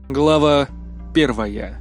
Глава 1.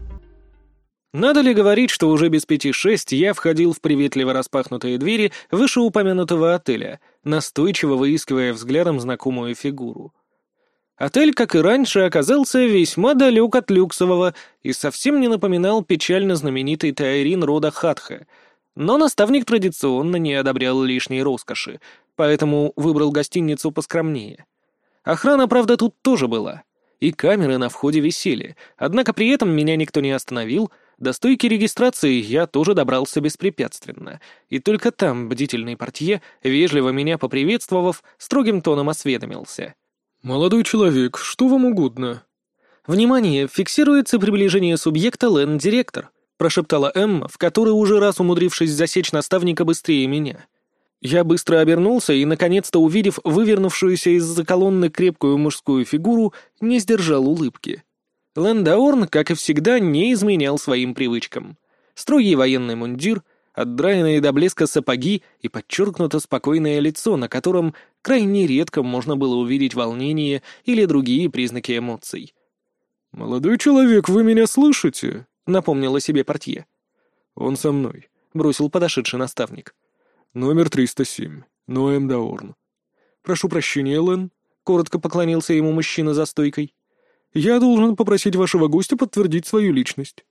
Надо ли говорить, что уже без 5:06 я входил в приветливо распахнутые двери вышеупомянутого отеля, настойчиво выискивая взглядом знакомую фигуру. Отель, как и раньше, оказался весьма далек от люксового и совсем не напоминал печально знаменитый Таирин рода Хатха, но наставник традиционно не одобрял лишней роскоши, поэтому выбрал гостиницу поскромнее. Охрана, правда, тут тоже была. И камеры на входе висели, однако при этом меня никто не остановил, до стойки регистрации я тоже добрался беспрепятственно, и только там бдительный портье, вежливо меня поприветствовав, строгим тоном осведомился. «Молодой человек, что вам угодно?» «Внимание! Фиксируется приближение субъекта Лэнд-директор», прошептала Эмма, в которой уже раз умудрившись засечь наставника быстрее меня. Я быстро обернулся и, наконец-то увидев вывернувшуюся из-за колонны крепкую мужскую фигуру, не сдержал улыбки. Лэндаорн, как и всегда, не изменял своим привычкам. Строгий военный мундир, отдраенные до блеска сапоги и подчеркнуто спокойное лицо, на котором крайне редко можно было увидеть волнение или другие признаки эмоций. «Молодой человек, вы меня слышите?» — напомнил о себе портье. «Он со мной», — бросил подошедший наставник. «Номер 307. Ноэм Даорн». «Прошу прощения, Лэн», — коротко поклонился ему мужчина за стойкой. «Я должен попросить вашего гостя подтвердить свою личность».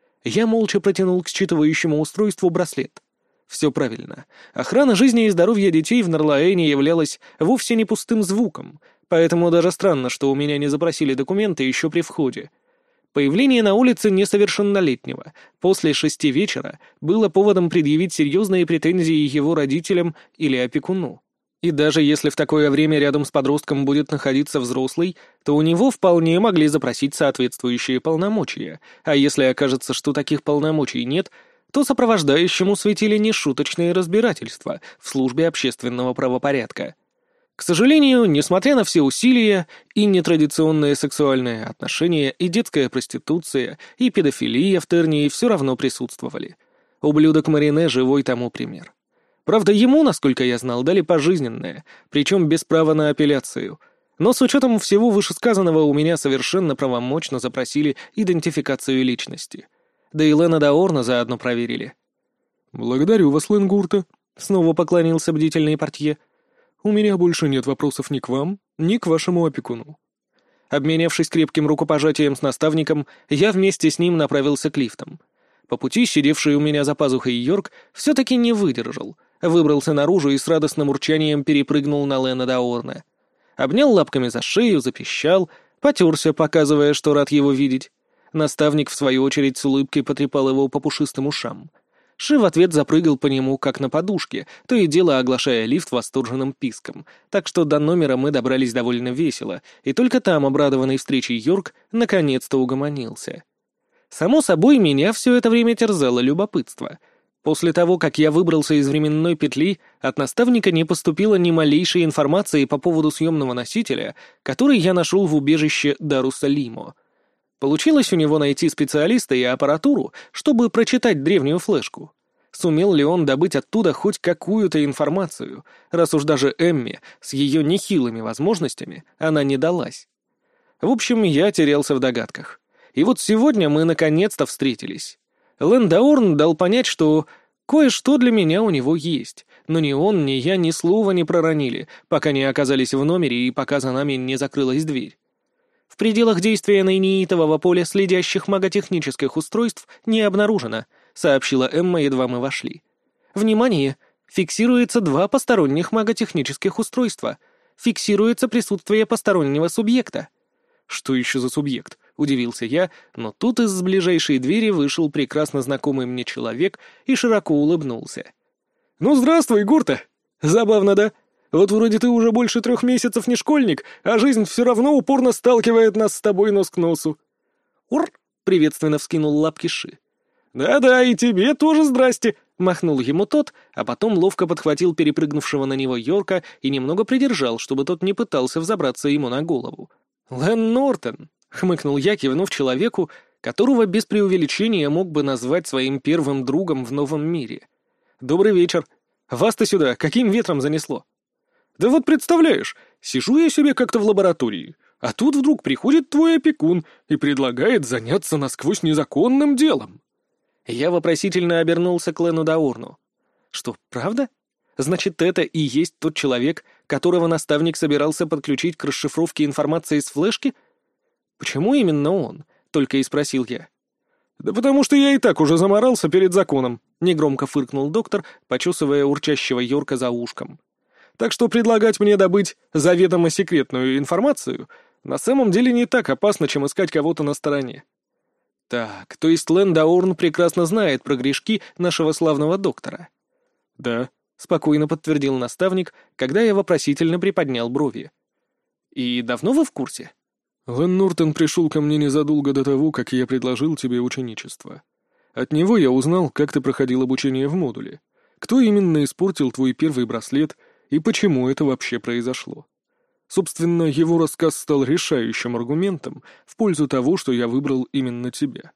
Я молча протянул к считывающему устройству браслет. Все правильно. Охрана жизни и здоровья детей в Нарлаэне являлась вовсе не пустым звуком, поэтому даже странно, что у меня не запросили документы еще при входе. Появление на улице несовершеннолетнего после 6 вечера было поводом предъявить серьезные претензии его родителям или опекуну. И даже если в такое время рядом с подростком будет находиться взрослый, то у него вполне могли запросить соответствующие полномочия, а если окажется, что таких полномочий нет, то сопровождающему светили нешуточные разбирательства в службе общественного правопорядка. К сожалению, несмотря на все усилия, и нетрадиционные сексуальные отношения, и детская проституция, и педофилия в Тернии все равно присутствовали. Ублюдок Марине — живой тому пример. Правда, ему, насколько я знал, дали пожизненное, причем без права на апелляцию. Но с учетом всего вышесказанного у меня совершенно правомочно запросили идентификацию личности. Да и Лэна Даорна заодно проверили. «Благодарю вас, Ленгурта», — снова поклонился бдительный портье. «У меня больше нет вопросов ни к вам, ни к вашему опекуну». Обменявшись крепким рукопожатием с наставником, я вместе с ним направился к лифтам. По пути сидевший у меня за пазухой Йорк все-таки не выдержал, выбрался наружу и с радостным урчанием перепрыгнул на Лэна Даорна. Обнял лапками за шею, запищал, потерся, показывая, что рад его видеть. Наставник, в свою очередь, с улыбкой потрепал его по пушистым ушам. Ши в ответ запрыгал по нему, как на подушке, то и дело оглашая лифт восторженным писком, так что до номера мы добрались довольно весело, и только там, обрадованный встречей Йорк, наконец-то угомонился. Само собой, меня все это время терзало любопытство. После того, как я выбрался из временной петли, от наставника не поступило ни малейшей информации по поводу съемного носителя, который я нашел в убежище Дарус-Салимо. Получилось у него найти специалиста и аппаратуру, чтобы прочитать древнюю флешку. Сумел ли он добыть оттуда хоть какую-то информацию, раз уж даже Эмме с ее нехилыми возможностями она не далась? В общем, я терялся в догадках. И вот сегодня мы наконец-то встретились. Лэндаорн дал понять, что кое-что для меня у него есть, но ни он, ни я ни слова не проронили, пока не оказались в номере и пока за нами не закрылась дверь. В пределах действия нейнитового поля следящих маготехнических устройств не обнаружено, сообщила Эмма, едва мы вошли. Внимание! Фиксируется 2 посторонних маготехнических устройства. Фиксируется присутствие постороннего субъекта. Что еще за субъект? Удивился я, но тут из ближайшей двери вышел прекрасно знакомый мне человек и широко улыбнулся. «Ну, здравствуй, Гурта! Забавно, да? Вот вроде ты уже больше 3 месяцев не школьник, а жизнь все равно упорно сталкивает нас с тобой нос к носу». «Ур!» — приветственно вскинул лапки Ши. «Да-да, и тебе тоже здрасте!» — махнул ему тот, а потом ловко подхватил перепрыгнувшего на него Йорка и немного придержал, чтобы тот не пытался взобраться ему на голову. «Лэн Нортон!» — хмыкнул я, кивнув человеку, которого без преувеличения мог бы назвать своим первым другом в новом мире. «Добрый вечер. Вас-то сюда каким ветром занесло?» «Да вот представляешь, сижу я себе как-то в лаборатории, А тут вдруг приходит твой опекун и предлагает заняться насквозь незаконным делом. Я вопросительно обернулся к Лену Даорну. Что, правда? Значит, это и есть тот человек, которого наставник собирался подключить к расшифровке информации с флешки? Почему именно он? Только и спросил я. Да потому что я и так уже заморался перед законом, негромко фыркнул доктор, почесывая урчащего Йорка за ушком. Так что предлагать мне добыть заведомо секретную информацию на самом деле не так опасно, чем искать кого-то на стороне. Так, то есть Лэн Даорн прекрасно знает про грешки нашего славного доктора? Да, спокойно подтвердил наставник, когда я вопросительно приподнял брови. И давно вы в курсе? Лэн Нортон пришел ко мне незадолго до того, как я предложил тебе ученичество. От него я узнал, как ты проходил обучение в модуле, кто именно испортил твой первый браслет и почему это вообще произошло. Собственно, его рассказ стал решающим аргументом в пользу того, что я выбрал именно тебя.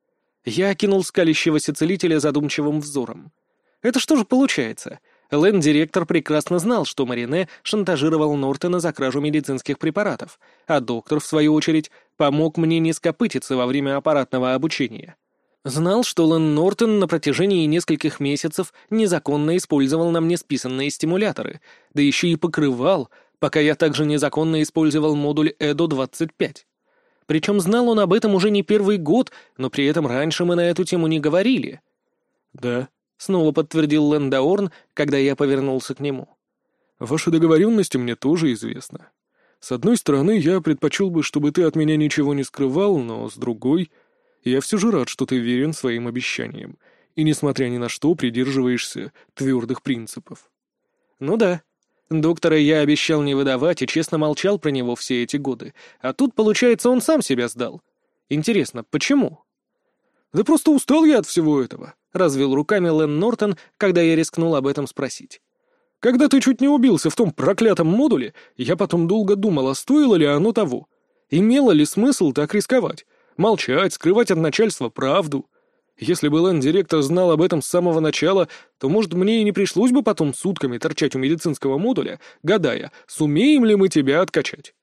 Я окинул скалящегося целителя задумчивым взором. Это что же получается? Лэн-директор прекрасно знал, что Марине шантажировал Нортона за кражу медицинских препаратов, а доктор, в свою очередь, помог мне не скопытиться во время аппаратного обучения. Знал, что Лэн Нортон на протяжении нескольких месяцев незаконно использовал на мне списанные стимуляторы, да еще и покрывал, пока я также незаконно использовал модуль ЭДО-25. Причем знал он об этом уже не первый год, но при этом раньше мы на эту тему не говорили. Да. Снова подтвердил Лэн Даорн, когда я повернулся к нему. «Ваши договоренности мне тоже известны. С одной стороны, я предпочел бы, чтобы ты от меня ничего не скрывал, но с другой, я все же рад, что ты верен своим обещаниям и, несмотря ни на что, придерживаешься твердых принципов». «Ну да. Доктора я обещал не выдавать и честно молчал про него все эти годы, а тут, получается, он сам себя сдал. Интересно, почему?» «Да просто устал я от всего этого», — развел руками Лэн Нортон, когда я рискнул об этом спросить. «Когда ты чуть не убился в том проклятом модуле, я потом долго думал, а стоило ли оно того? Имело ли смысл так рисковать? Молчать, скрывать от начальства правду? Если бы Лэн-директор знал об этом с самого начала, то, может, мне и не пришлось бы потом сутками торчать у медицинского модуля, гадая, сумеем ли мы тебя откачать».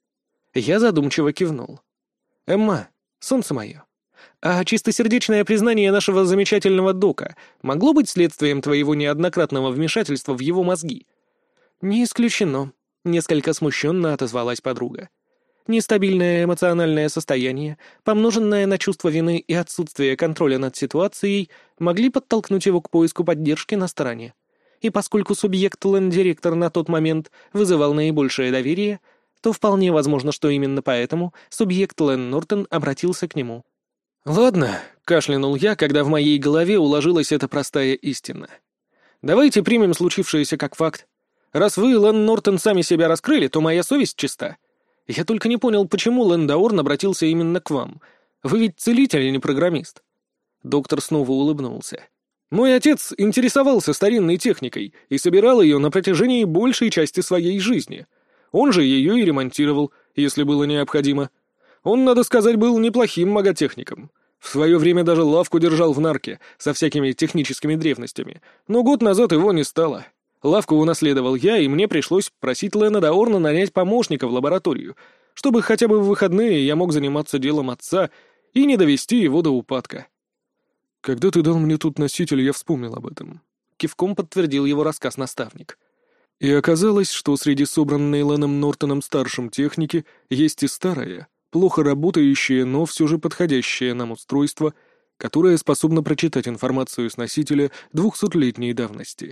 Я задумчиво кивнул. «Эмма, солнце мое, а чистосердечное признание нашего замечательного дока могло быть следствием твоего неоднократного вмешательства в его мозги?» «Не исключено», — несколько смущенно отозвалась подруга. «Нестабильное эмоциональное состояние, помноженное на чувство вины и отсутствие контроля над ситуацией, могли подтолкнуть его к поиску поддержки на стороне. И поскольку субъект Лэн-директор на тот момент вызывал наибольшее доверие, то вполне возможно, что именно поэтому субъект Лэн Нортон обратился к нему». «Ладно», — кашлянул я, когда в моей голове уложилась эта простая истина. «Давайте примем случившееся как факт. Раз вы, Лэн Нортон, сами себя раскрыли, то моя совесть чиста. Я только не понял, почему Лэн Даорн обратился именно к вам. Вы ведь целитель, а не программист». Доктор снова улыбнулся. «Мой отец интересовался старинной техникой и собирал ее на протяжении большей части своей жизни. Он же ее и ремонтировал, если было необходимо. Он, надо сказать, был неплохим маготехником. В свое время даже лавку держал в нарке со всякими техническими древностями, но год назад его не стало. Лавку унаследовал я, и мне пришлось просить Лэна Даорна нанять помощника в лабораторию, чтобы хотя бы в выходные я мог заниматься делом отца и не довести его до упадка». «Когда ты дал мне тут носитель, я вспомнил об этом», — кивком подтвердил его рассказ наставник. «И оказалось, что среди собранной Леном Нортоном-старшим техники есть и старая, плохо работающее, но все же подходящее нам устройство, которое способно прочитать информацию с носителя 200-летней давности».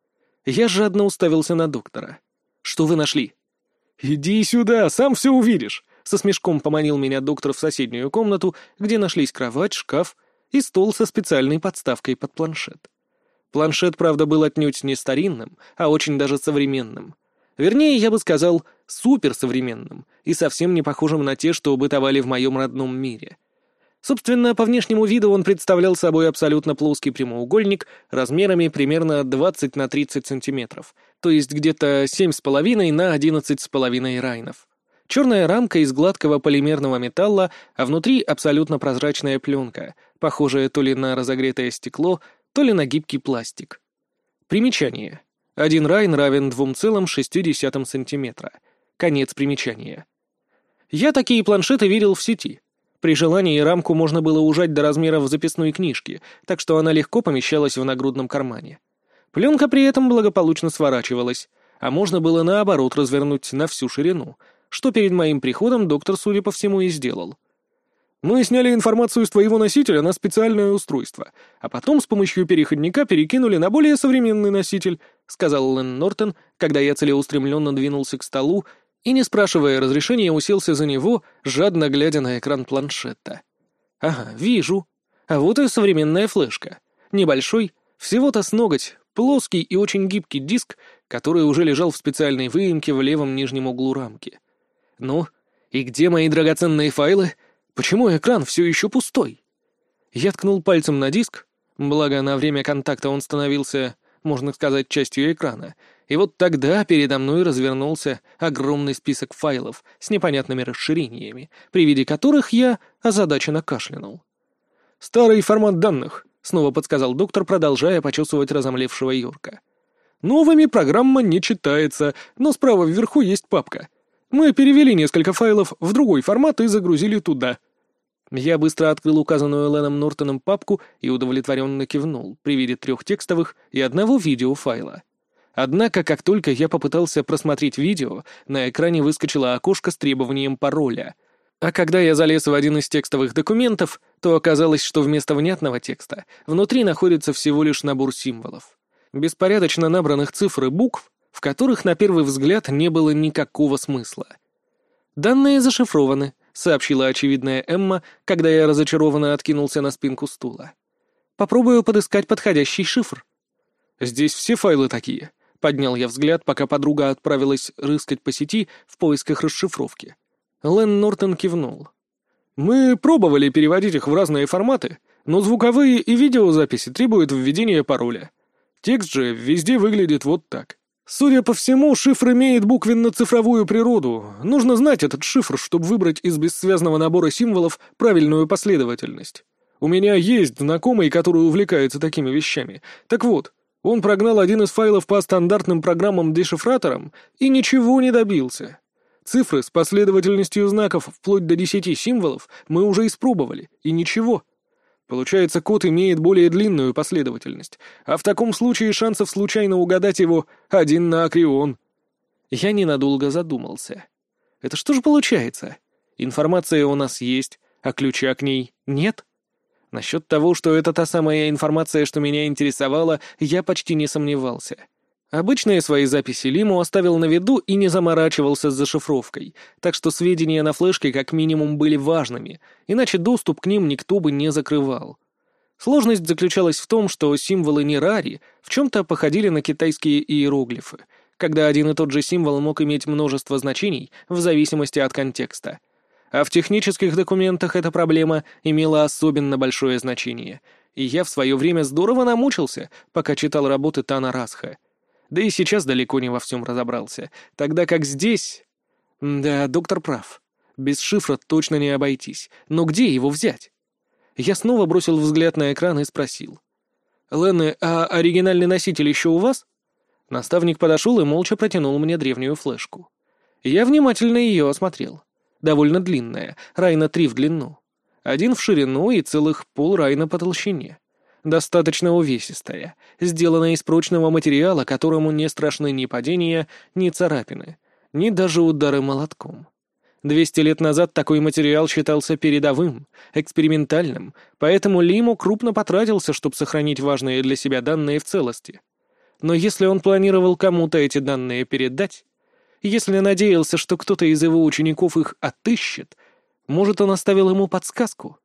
Я жадно уставился на доктора. «Что вы нашли?» «Иди сюда, сам все увидишь!» Со смешком поманил меня доктор в соседнюю комнату, где нашлись кровать, шкаф и стол со специальной подставкой под планшет. Планшет, правда, был отнюдь не старинным, а очень даже современным. Вернее, я бы сказал, суперсовременным и совсем не похожим на те, что бытовали в моем родном мире. Собственно, по внешнему виду он представлял собой абсолютно плоский прямоугольник размерами примерно 20 на 30 сантиметров, то есть где-то 7,5 на 11,5 райнов. Черная рамка из гладкого полимерного металла, а внутри абсолютно прозрачная пленка, похожая то ли на разогретое стекло, то ли на гибкий пластик. Примечание. 1 райн равен 2,6 сантиметра. Конец примечания. Я такие планшеты видел в сети. При желании рамку можно было ужать до размеров записной книжки, так что она легко помещалась в нагрудном кармане. Пленка при этом благополучно сворачивалась, а можно было наоборот развернуть на всю ширину, что перед моим приходом доктор, судя по всему, и сделал. «Мы сняли информацию с твоего носителя на специальное устройство, а потом с помощью переходника перекинули на более современный носитель», — сказал Лэн Нортон, когда я целеустремленно двинулся к столу и, не спрашивая разрешения, уселся за него, жадно глядя на экран планшета. «Ага, вижу. А вот и современная флешка. Небольшой, всего-то с ноготь, плоский и очень гибкий диск, который уже лежал в специальной выемке в левом нижнем углу рамки. Ну, и где мои драгоценные файлы? Почему экран все еще пустой?» Я ткнул пальцем на диск, благо на время контакта он становился, можно сказать, частью экрана, и вот тогда передо мной развернулся огромный список файлов с непонятными расширениями, при виде которых я озадаченно кашлянул. «Старый формат данных», — снова подсказал доктор, продолжая почесывать разомлевшего Йорка. «Новыми программа не читается, но справа вверху есть папка. Мы перевели несколько файлов в другой формат и загрузили туда». Я быстро открыл указанную Леном Нортоном папку и удовлетворенно кивнул при виде 3 текстовых и 1 видеофайла. Однако, как только я попытался просмотреть видео, на экране выскочило окошко с требованием пароля. А когда я залез в один из текстовых документов, то оказалось, что вместо внятного текста внутри находится всего лишь набор символов. Беспорядочно набранных цифр и букв, в которых на первый взгляд не было никакого смысла. «Данные зашифрованы», — сообщила очевидная Эмма, когда я разочарованно откинулся на спинку стула. «Попробую подыскать подходящий шифр». «Здесь все файлы такие», — поднял я взгляд, пока подруга отправилась рыскать по сети в поисках расшифровки. Лэн Нортон кивнул. «Мы пробовали переводить их в разные форматы, но звуковые и видеозаписи требуют введения пароля. Текст же везде выглядит вот так. Судя по всему, шифр имеет буквенно-цифровую природу. Нужно знать этот шифр, чтобы выбрать из бессвязного набора символов правильную последовательность. У меня есть знакомый, который увлекается такими вещами. Так вот, он прогнал один из файлов по стандартным программам-дешифраторам и ничего не добился. Цифры с последовательностью знаков вплоть до 10 символов мы уже испробовали, и ничего. Получается, код имеет более длинную последовательность, а в таком случае шансов случайно угадать его 1 на акрион». Я ненадолго задумался. Это что же получается? Информация у нас есть, а ключа к ней нет? Насчет того, что это та самая информация, что меня интересовала, я почти не сомневался. Обычные свои записи Лиму оставил на виду и не заморачивался с зашифровкой, так что сведения на флешке как минимум были важными, иначе доступ к ним никто бы не закрывал. Сложность заключалась в том, что символы Нирари в чем-то походили на китайские иероглифы, когда один и тот же символ мог иметь множество значений в зависимости от контекста. А в технических документах эта проблема имела особенно большое значение, и я в свое время здорово намучился, пока читал работы Тана Расха. Да и сейчас далеко не во всем разобрался, тогда как здесь... Да, доктор прав. Без шифра точно не обойтись, но где его взять? Я снова бросил взгляд на экран и спросил. «Лены, а оригинальный носитель еще у вас?» Наставник подошел и молча протянул мне древнюю флешку. Я внимательно ее осмотрел. Довольно длинная, райна 3 в длину. 1 в ширину и целых полрайна по толщине. Достаточно увесистая, сделана из прочного материала, которому не страшны ни падения, ни царапины, ни даже удары молотком. 200 лет назад такой материал считался передовым, экспериментальным, поэтому Лиму крупно потратился, чтобы сохранить важные для себя данные в целости. Но если он планировал кому-то эти данные передать, если надеялся, что кто-то из его учеников их отыщет, может, он оставил ему подсказку?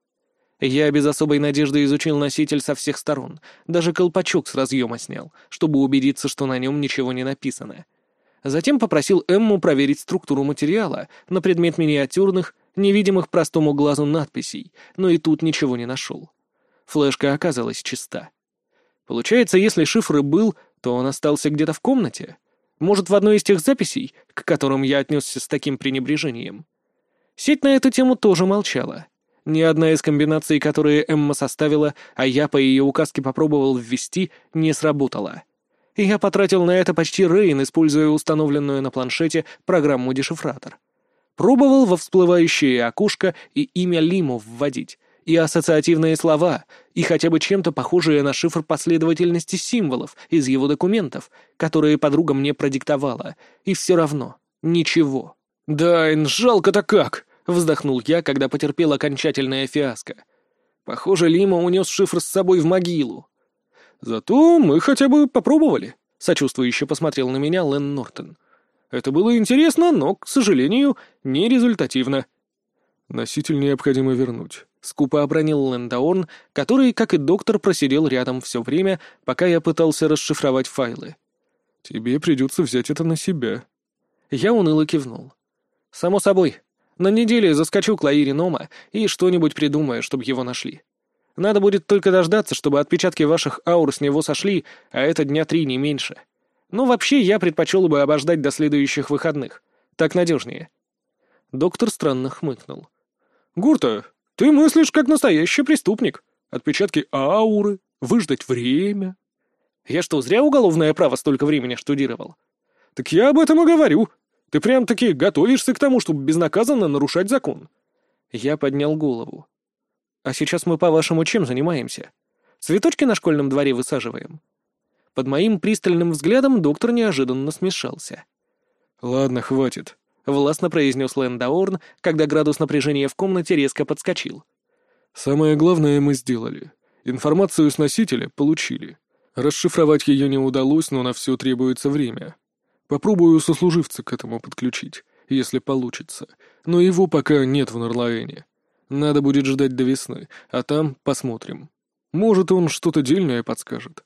Я без особой надежды изучил носитель со всех сторон, даже колпачок с разъема снял, чтобы убедиться, что на нем ничего не написано. Затем попросил Эмму проверить структуру материала на предмет миниатюрных, невидимых простому глазу надписей, но и тут ничего не нашел. Флешка оказалась чиста. Получается, если шифр и был, то он остался где-то в комнате? Может, в одной из тех записей, к которым я отнесся с таким пренебрежением? Сеть на эту тему тоже молчала. Ни одна из комбинаций, которые Эмма составила, а я по ее указке попробовал ввести, не сработала. И я потратил на это почти рейн, используя установленную на планшете программу-дешифратор. Пробовал во всплывающее окошко и имя Лимо вводить, и ассоциативные слова, и хотя бы чем-то похожие на шифр последовательности символов из его документов, которые подруга мне продиктовала, и все равно ничего. «Дайн, жалко-то как!» — вздохнул я, когда потерпел окончательное фиаско. Похоже, Лимо унес шифр с собой в могилу. «Зато мы хотя бы попробовали», — сочувствующе посмотрел на меня Лэн Нортон. «Это было интересно, но, к сожалению, нерезультативно». «Носитель необходимо вернуть», — скупо обронил Лэндаорн, который, как и доктор, просидел рядом все время, пока я пытался расшифровать файлы. «Тебе придется взять это на себя». Я уныло кивнул. «Само собой. На неделе заскочу к Лаире Нома и что-нибудь придумаю, чтобы его нашли. Надо будет только дождаться, чтобы отпечатки ваших аур с него сошли, а это дня 3, не меньше. Но вообще я предпочел бы обождать до следующих выходных. Так надежнее». Доктор странно хмыкнул. «Гурта, ты мыслишь как настоящий преступник. Отпечатки ауры, выждать время». «Я что, зря уголовное право столько времени штудировал?» «Так я об этом и говорю. Ты прям-таки готовишься к тому, чтобы безнаказанно нарушать закон». Я поднял голову. «А сейчас мы, по-вашему, чем занимаемся? Цветочки на школьном дворе высаживаем?» Под моим пристальным взглядом доктор неожиданно смешался. «Ладно, хватит», — властно произнес Лэндаорн, когда градус напряжения в комнате резко подскочил. «Самое главное мы сделали. Информацию с носителя получили. Расшифровать ее не удалось, но на все требуется время. Попробую сослуживца к этому подключить, если получится, но его пока нет в Норлаэне. Надо будет ждать до весны, а там посмотрим. Может, он что-то дельное подскажет».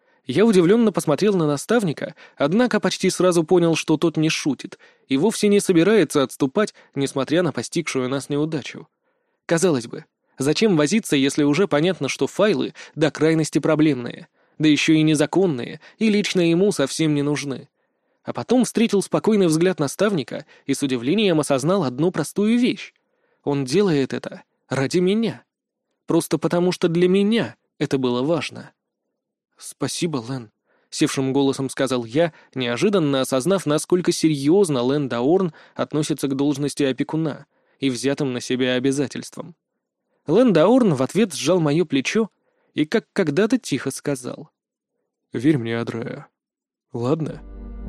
Я удивленно посмотрел на наставника, однако почти сразу понял, что тот не шутит и вовсе не собирается отступать, несмотря на постигшую нас неудачу. Казалось бы, зачем возиться, если уже понятно, что файлы до крайности проблемные, да еще и незаконные, и лично ему совсем не нужны. А потом встретил спокойный взгляд наставника и с удивлением осознал одну простую вещь. Он делает это ради меня. Просто потому, что для меня это было важно. «Спасибо, Лэн», — севшим голосом сказал я, неожиданно осознав, насколько серьезно Лэндаорн относится к должности опекуна и взятым на себя обязательствам. Лэндаорн в ответ сжал мое плечо и, как когда-то, тихо сказал: «Верь мне, Адрея. Ладно?»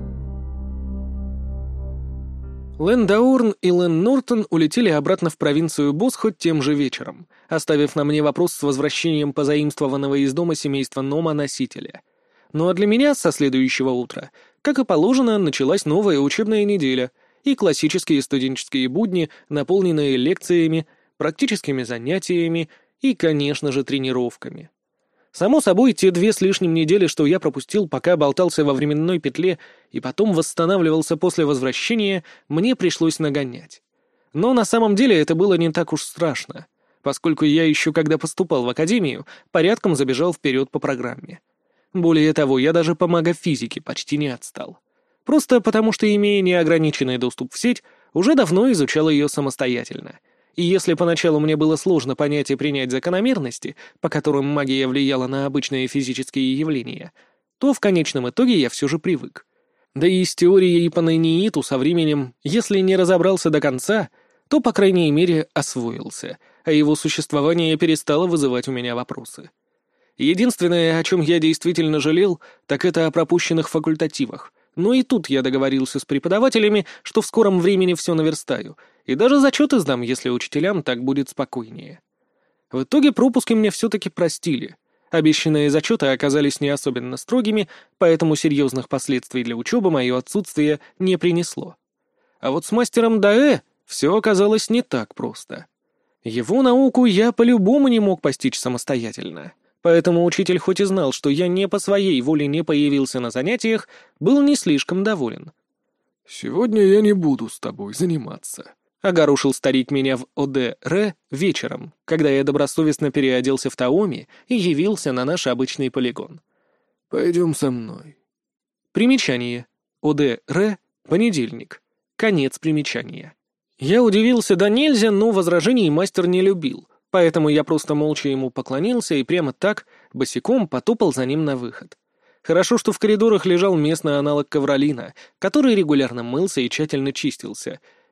Лэндаорн и Лэн Нортон улетели обратно в провинцию Босхот тем же вечером, оставив на мне вопрос с возвращением позаимствованного из дома семейства Нома носителя. Ну а для меня со следующего утра, как и положено, началась новая учебная неделя и классические студенческие будни, наполненные лекциями, практическими занятиями и, конечно же, тренировками. Само собой, те 2 с лишним недели, что я пропустил, пока болтался во временной петле и потом восстанавливался после возвращения, мне пришлось нагонять. Но на самом деле это было не так уж страшно, поскольку я еще когда поступал в академию, порядком забежал вперед по программе. Более того, я даже по магофизике почти не отстал. Просто потому что, имея неограниченный доступ в сеть, уже давно изучал ее самостоятельно. И если поначалу мне было сложно понять и принять закономерности, по которым магия влияла на обычные физические явления, то в конечном итоге я все же привык. Да и с теорией по Нейнииту со временем, если не разобрался до конца, то, по крайней мере, освоился, а его существование перестало вызывать у меня вопросы. Единственное, о чем я действительно жалел, так это о пропущенных факультативах. Но и тут я договорился с преподавателями, что в скором времени все наверстаю, и даже зачеты сдам, если учителям так будет спокойнее. В итоге пропуски мне все-таки простили. Обещанные зачеты оказались не особенно строгими, поэтому серьезных последствий для учебы мое отсутствие не принесло. А вот с мастером Даэ все оказалось не так просто. Его науку я по-любому не мог постичь самостоятельно. Поэтому учитель хоть и знал, что я не по своей воле не появился на занятиях, был не слишком доволен. «Сегодня я не буду с тобой заниматься», — огорошил старик меня в ОД-Р вечером, когда я добросовестно переоделся в Таоми и явился на наш обычный полигон. «Пойдем со мной». Примечание. ОД-Р. Понедельник. Конец примечания. Я удивился да нельзя, но возражений мастер не любил. Поэтому я просто молча ему поклонился и прямо так, босиком, потопал за ним на выход. Хорошо, что в коридорах лежал местный аналог ковролина, который регулярно мылся и тщательно чистился,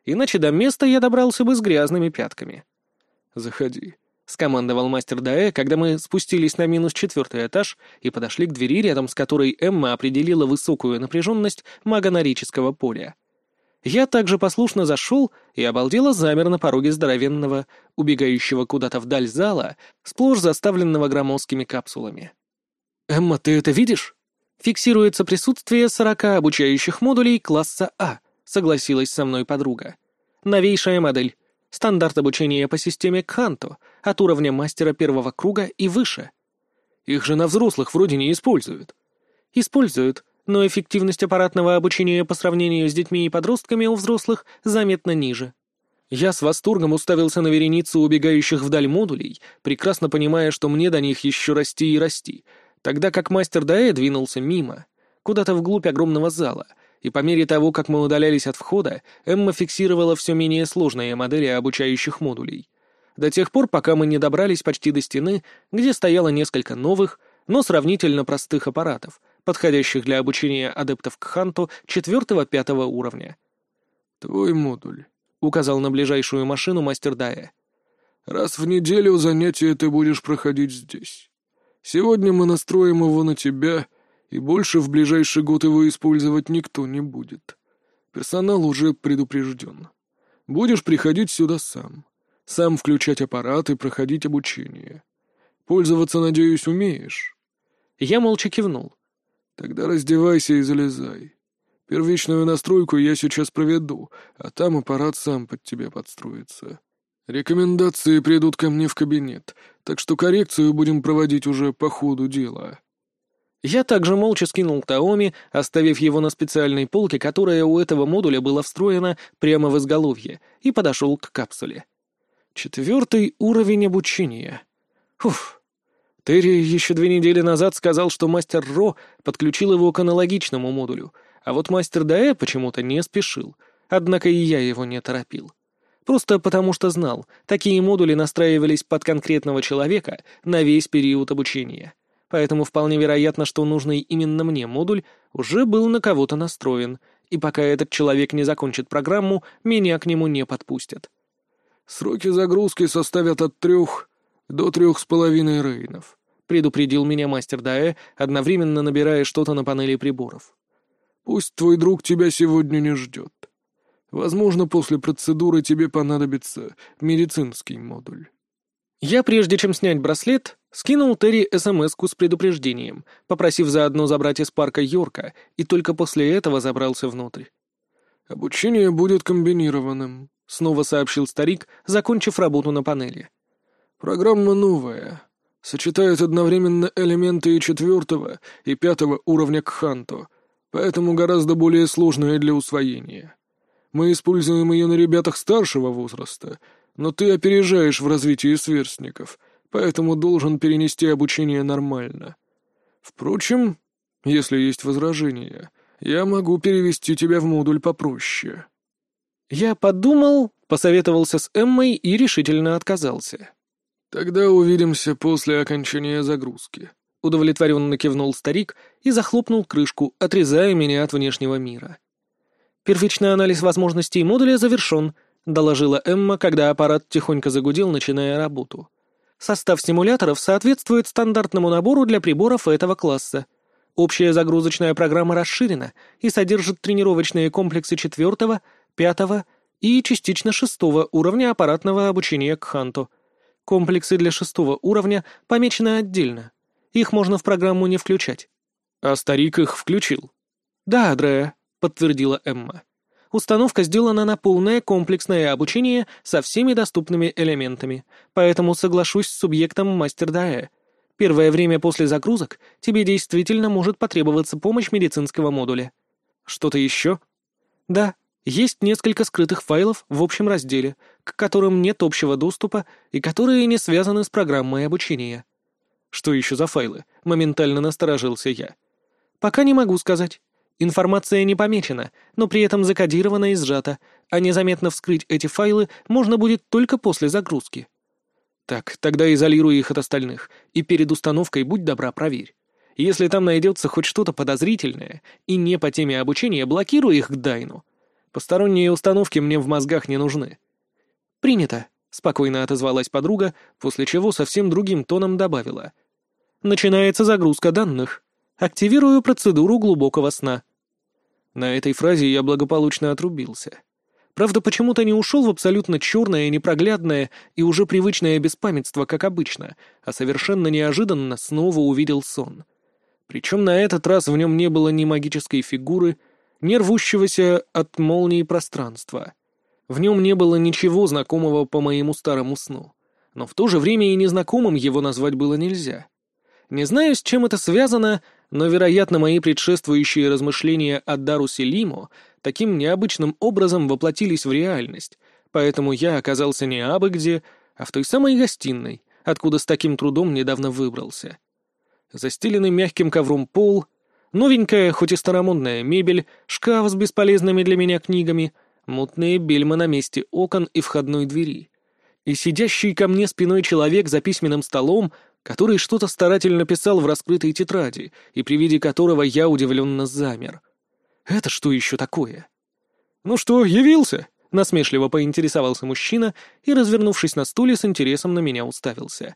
иначе до места я добрался бы с грязными пятками. «Заходи», — скомандовал мастер Даэ, когда мы спустились на -4 этаж и подошли к двери, рядом с которой Эмма определила высокую напряженность магонорического поля. Я также послушно зашел и обалдело замер на пороге здоровенного, убегающего куда-то вдаль зала, сплошь заставленного громоздкими капсулами. «Эмма, ты это видишь?» «Фиксируется присутствие 40 обучающих модулей класса А», — согласилась со мной подруга. «Новейшая модель. Стандарт обучения по системе Кханто, от уровня мастера первого круга и выше». «Их же на взрослых вроде не используют». «Используют, но эффективность аппаратного обучения по сравнению с детьми и подростками у взрослых заметно ниже». Я с восторгом уставился на вереницу убегающих вдаль модулей, прекрасно понимая, что мне до них еще расти и расти, тогда как мастер Даэ двинулся мимо, куда-то вглубь огромного зала, и по мере того, как мы удалялись от входа, Эмма фиксировала все менее сложные модели обучающих модулей. До тех пор, пока мы не добрались почти до стены, где стояло несколько новых, но сравнительно простых аппаратов, подходящих для обучения адептов Кханто 4-5 уровня. «Твой модуль», — указал на ближайшую машину мастер Даэ. «Раз в неделю занятия ты будешь проходить здесь. Сегодня мы настроим его на тебя, и больше в ближайший год его использовать никто не будет. Персонал уже предупрежден. Будешь приходить сюда сам включать аппарат и проходить обучение. Пользоваться, надеюсь, умеешь?» Я молча кивнул. «Тогда раздевайся и залезай. Первичную настройку я сейчас проведу, а там аппарат сам под тебя подстроится. Рекомендации придут ко мне в кабинет, так что коррекцию будем проводить уже по ходу дела». Я также молча скинул Таоми, оставив его на специальной полке, которая у этого модуля была встроена прямо в изголовье, и подошел к капсуле. 4 уровень обучения. Фуф. Терри еще 2 недели назад сказал, что мастер Ро подключил его к аналогичному модулю, а вот мастер Даэ почему-то не спешил, однако и я его не торопил. Просто потому что знал, такие модули настраивались под конкретного человека на весь период обучения. Поэтому вполне вероятно, что нужный именно мне модуль уже был на кого-то настроен, и пока этот человек не закончит программу, меня к нему не подпустят. «Сроки загрузки составят от 3 до 3,5 рейнов», — предупредил меня мастер Даэ, одновременно набирая что-то на панели приборов. «Пусть твой друг тебя сегодня не ждет. Возможно, после процедуры тебе понадобится медицинский модуль». Я, прежде чем снять браслет, скинул Терри СМС-ку с предупреждением, попросив заодно забрать из парка Йорка, и только после этого забрался внутрь. «Обучение будет комбинированным», — снова сообщил старик, закончив работу на панели. «Программа новая. Сочетает одновременно элементы и 4 и 5 уровня Кханто, поэтому гораздо более сложная для усвоения. Мы используем ее на ребятах старшего возраста, но ты опережаешь в развитии сверстников, поэтому должен перенести обучение нормально. Впрочем, если есть возражения, я могу перевести тебя в модуль попроще». Я подумал, посоветовался с Эммой и решительно отказался. «Тогда увидимся после окончания загрузки», — удовлетворенно кивнул старик и захлопнул крышку, отрезая меня от внешнего мира. «Первичный анализ возможностей модуля завершен», — доложила Эмма, когда аппарат тихонько загудел, начиная работу. «Состав стимуляторов соответствует стандартному набору для приборов этого класса. Общая загрузочная программа расширена и содержит тренировочные комплексы 4, 5 и частично 6 уровня аппаратного обучения Кханто. Комплексы для 6 уровня помечены отдельно. Их можно в программу не включать». «А старик их включил?» «Да, Дрея», — подтвердила Эмма. «Установка сделана на полное комплексное обучение со всеми доступными элементами, поэтому соглашусь с субъектом мастер Даэ. Первое время после загрузок тебе действительно может потребоваться помощь медицинского модуля». «Что-то еще?» «Да, есть несколько скрытых файлов в общем разделе, к которым нет общего доступа и которые не связаны с программой обучения». «Что еще за файлы?» — моментально насторожился я. «Пока не могу сказать. Информация не помечена, но при этом закодирована и сжата, а незаметно вскрыть эти файлы можно будет только после загрузки». «Так, тогда изолируй их от остальных, и перед установкой будь добра, проверь. Если там найдется хоть что-то подозрительное и не по теме обучения, блокируй их к Дайну. Посторонние установки мне в мозгах не нужны». «Принято», — спокойно отозвалась подруга, после чего совсем другим тоном добавила. «Начинается загрузка данных. Активирую процедуру глубокого сна». На этой фразе я благополучно отрубился. Правда, почему-то не ушел в абсолютно черное, непроглядное и уже привычное беспамятство, как обычно, а совершенно неожиданно снова увидел сон. Причем на этот раз в нем не было ни магической фигуры, ни рвущегося от молнии пространства. В нем не было ничего знакомого по моему старому сну. Но в то же время и незнакомым его назвать было нельзя. Не знаю, с чем это связано, но, вероятно, мои предшествующие размышления о Дарусе Лимо таким необычным образом воплотились в реальность, поэтому я оказался не абы где, а в той самой гостиной, откуда с таким трудом недавно выбрался. Застеленный мягким ковром пол, новенькая, хоть и старомодная мебель, шкаф с бесполезными для меня книгами, мутные бельма на месте окон и входной двери. И сидящий ко мне спиной человек за письменным столом, который что-то старательно писал в раскрытой тетради, и при виде которого я удивленно замер. Это что еще такое? «Ну что, явился?» — насмешливо поинтересовался мужчина и, развернувшись на стуле, с интересом на меня уставился.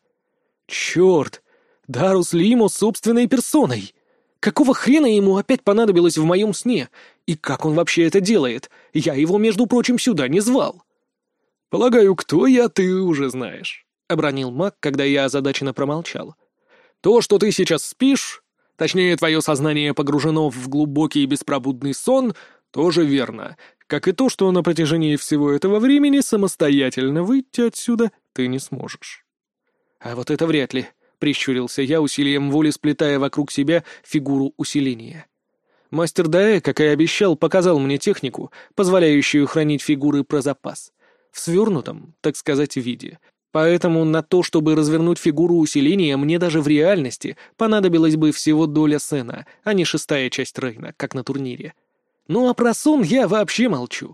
«Черт! Дарус Лимо собственной персоной! Какого хрена ему опять понадобилось в моем сне? И как он вообще это делает? Я его, между прочим, сюда не звал!» «Полагаю, кто я, ты уже знаешь», — обронил маг, когда я озадаченно промолчал. «То, что ты сейчас спишь, точнее, твое сознание погружено в глубокий и беспробудный сон, тоже верно, как и то, что на протяжении всего этого времени самостоятельно выйти отсюда ты не сможешь». «А вот это вряд ли», — прищурился я, усилием воли сплетая вокруг себя фигуру усиления. Мастер Даэ, как и обещал, показал мне технику, позволяющую хранить фигуры про запас, в свернутом, так сказать, виде. Поэтому на то, чтобы развернуть фигуру усиления, мне даже в реальности понадобилась бы всего доля сена, а не 6-я часть Рейна, как на турнире. Ну а про сон я вообще молчу.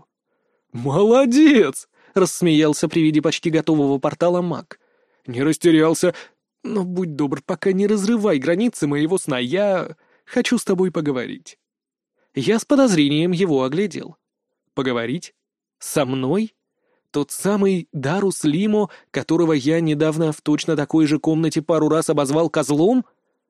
«Молодец!» — рассмеялся при виде почти готового портала маг. «Не растерялся. Но будь добр, пока не разрывай границы моего сна, я хочу с тобой поговорить». Я с подозрением его оглядел. «Поговорить? Со мной? Тот самый Дарус Лимо, которого я недавно в точно такой же комнате пару раз обозвал козлом?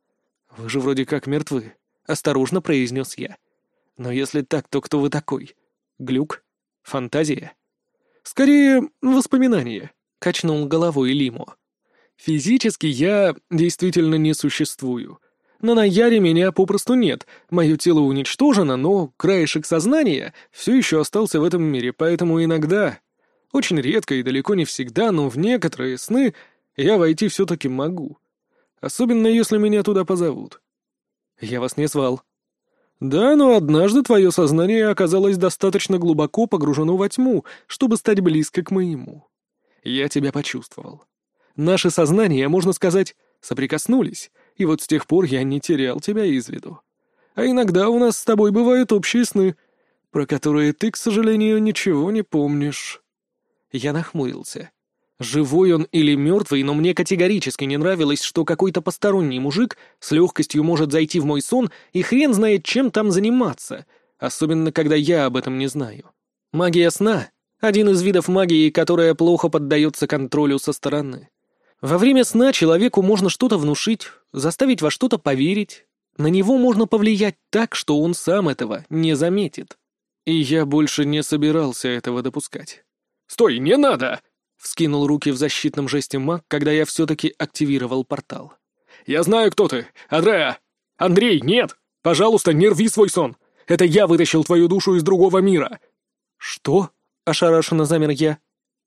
Вы же вроде как мертвы», — осторожно произнес я. «Но если так, то кто вы такой? Глюк? Фантазия?» «Скорее, воспоминание», — качнул головой Лимо. «Физически я действительно не существую. На Наяре меня попросту нет, мое тело уничтожено, но краешек сознания все еще остался в этом мире, поэтому иногда, очень редко и далеко не всегда, но в некоторые сны я войти все-таки могу. Особенно если меня туда позовут». «Я вас не звал». «Да, но однажды твое сознание оказалось достаточно глубоко погружено во тьму, чтобы стать близко к моему. Я тебя почувствовал. Наши сознания, можно сказать, соприкоснулись, и вот с тех пор я не терял тебя из виду. А иногда у нас с тобой бывают общие сны, про которые ты, к сожалению, ничего не помнишь». Я нахмурился. Живой он или мертвый, но мне категорически не нравилось, что какой-то посторонний мужик с легкостью может зайти в мой сон и хрен знает, чем там заниматься, особенно когда я об этом не знаю. Магия сна — один из видов магии, которая плохо поддается контролю со стороны. Во время сна человеку можно что-то внушить, заставить во что-то поверить. На него можно повлиять так, что он сам этого не заметит. И я больше не собирался этого допускать. «Стой, не надо!» — вскинул руки в защитном жесте маг, когда я все-таки активировал портал. «Я знаю, кто ты! Андреа! Андрей, нет! Пожалуйста, не рви свой сон! Это я вытащил твою душу из другого мира!» «Что?» — ошарашенно замер я.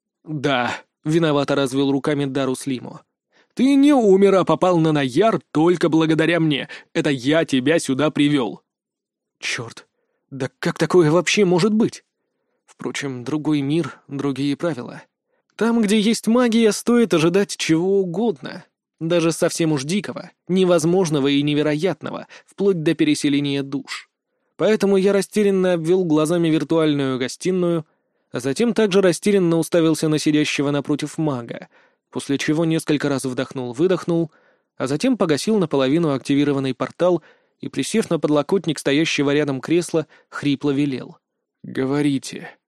«Да», — виновато развел руками Дарус Лимо. «Ты не умер, а попал на Наяр только благодаря мне. Это я тебя сюда привел». «Черт! Да как такое вообще может быть?» Впрочем, другой мир, другие правила. Там, где есть магия, стоит ожидать чего угодно. Даже совсем уж дикого, невозможного и невероятного, вплоть до переселения душ. Поэтому я растерянно обвел глазами виртуальную гостиную, а затем также растерянно уставился на сидящего напротив мага, после чего несколько раз вдохнул-выдохнул, а затем погасил наполовину активированный портал и, присев на подлокотник стоящего рядом кресла, хрипло велел. «Говорите».